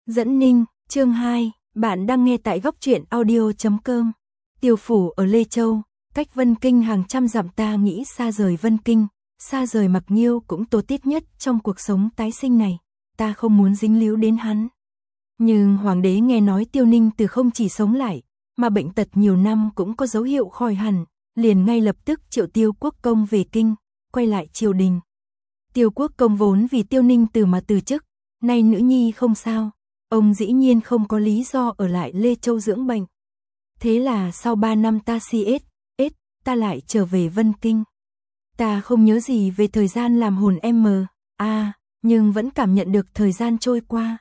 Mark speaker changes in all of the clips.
Speaker 1: Dẫn Ninh, chương 2, bạn đang nghe tại góc truyện audio.com. Tiêu phủ ở Lê Châu, cách Vân Kinh hàng trăm dặm, ta nghĩ xa rời Vân Kinh, xa rời Mặc Nghiêu cũng tốt tiết nhất trong cuộc sống tái sinh này, ta không muốn dính líu đến hắn. Nhưng hoàng đế nghe nói Tiêu Ninh từ không chỉ sống lại, mà bệnh tật nhiều năm cũng có dấu hiệu khỏi hẳn, liền ngay lập tức triệu Tiêu Quốc Công về kinh, quay lại triều đình. Tiêu Quốc Công vốn vì Tiêu Ninh mà từ chức, nay nữ nhi không sao, ông dĩ nhiên không có lý do ở lại Lê Châu dưỡng bệnh. Thế là sau 3 năm ta lại trở về Vân Kinh. Ta không nhớ gì về thời gian làm hồn nhưng vẫn cảm nhận được thời gian trôi qua.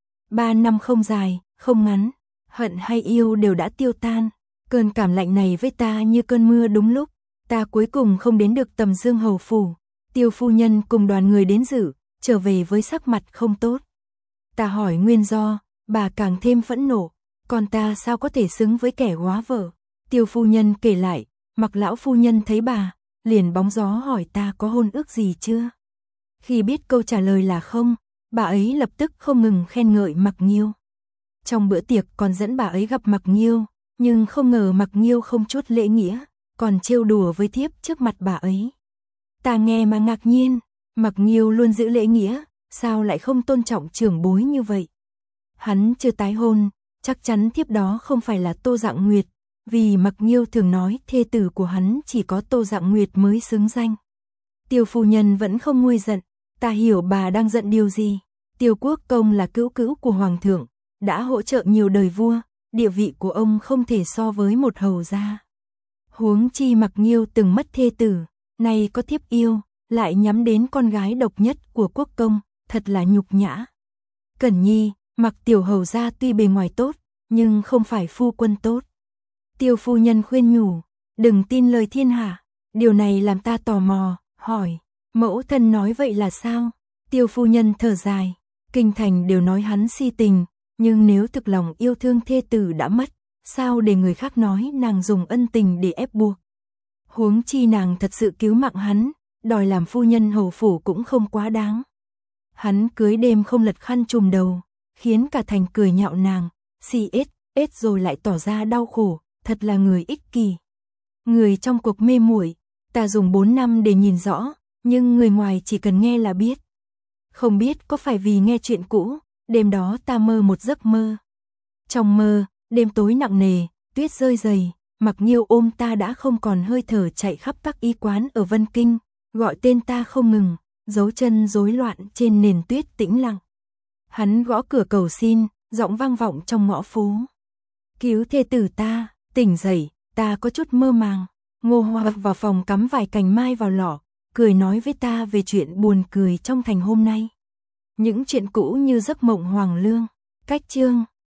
Speaker 1: 3 năm không dài, không ngắn, hận hay yêu đều đã tiêu tan. Cơn cảm lạnh này với ta như cơn mưa đúng lúc. Ta cuối cùng không đến được Tầm Dương hầu phủ. Tiêu phu nhân cùng đoàn người đến dự, trở về với sắc mặt không tốt. Ta hỏi nguyên do, bà càng thêm phẫn nộ, còn ta sao có thể xứng với kẻ góa vợ. Tiêu phu nhân kể lại, Mặc lão phu nhân thấy bà, liền bóng gió hỏi ta có hôn ước gì chưa. Khi biết câu trả lời là không, bà ấy lập tức không ngừng khen ngợi Mặc Nghiêu. Trong bữa tiệc còn dẫn bà ấy gặp Mặc Nghiêu, nhưng không ngờ Mặc Nghiêu không chút lễ nghĩa, còn trêu đùa với thiếp trước mặt bà ấy. Ta nghe mà ngạc nhiên, Mặc Nghiêu luôn giữ lễ nghĩa, sao lại không tôn trọng trưởng bối như vậy. Hắn chưa tái hôn, chắc chắn thiếp đó không phải là Tô Dạng Nguyệt, vì Mặc Nghiêu thường nói thê tử của hắn chỉ có Tô Dạng Nguyệt mới xứng danh. Tiêu phu nhân vẫn không nguôi giận, ta hiểu bà đang giận điều gì. Tiêu Quốc Công là cữu cữu của hoàng thượng, đã hỗ trợ nhiều đời vua, địa vị của ông không thể so với một hầu gia. Huống chi Mặc Nghiêu từng mất thê tử, nay có thiếp yêu, lại nhắm đến con gái độc nhất của Quốc Công, thật là nhục nhã. Cẩn Nhi, Mặc tiểu hầu gia tuy bề ngoài tốt, nhưng không phải phu quân tốt. Tiêu phu nhân khuyên nhủ, đừng tin lời thiên hạ. Điều này làm ta tò mò, hỏi, mẫu thân nói vậy là sao? Tiêu phu nhân thở dài, kinh thành đều nói hắn si tình, nhưng nếu thực lòng yêu thương thê tử đã mất, sao để người khác nói nàng dùng ân tình để ép buộc. Huống chi nàng thật sự cứu mạng hắn, đòi làm phu nhân hầu phủ cũng không quá đáng. Hắn cưới đêm không lật khăn trùm đầu, khiến cả thành cười nhạo nàng, si ết rồi lại tỏ ra đau khổ, thật là người ích kỷ. Người trong cuộc mê muội, ta dùng 4 năm để nhìn rõ, nhưng người ngoài chỉ cần nghe là biết. Không biết có phải vì nghe chuyện cũ, đêm đó ta mơ một giấc mơ. Trong mơ, đêm tối nặng nề, tuyết rơi dày, Mặc Nghiêu ôm ta đã không còn hơi thở, chạy khắp các y quán ở Vân Kinh, gọi tên ta không ngừng, dấu chân rối loạn trên nền tuyết tĩnh lặng. Hắn gõ cửa cầu xin, giọng vang vọng trong ngõ phố. Cứu thê tử ta, tỉnh dậy, ta có chút mơ màng. Ngô Hoa vào phòng cắm vài cành mai vào lọ, cười nói với ta về chuyện buồn cười trong thành hôm nay. Những chuyện cũ như giấc mộng hoàng lương. Cách chương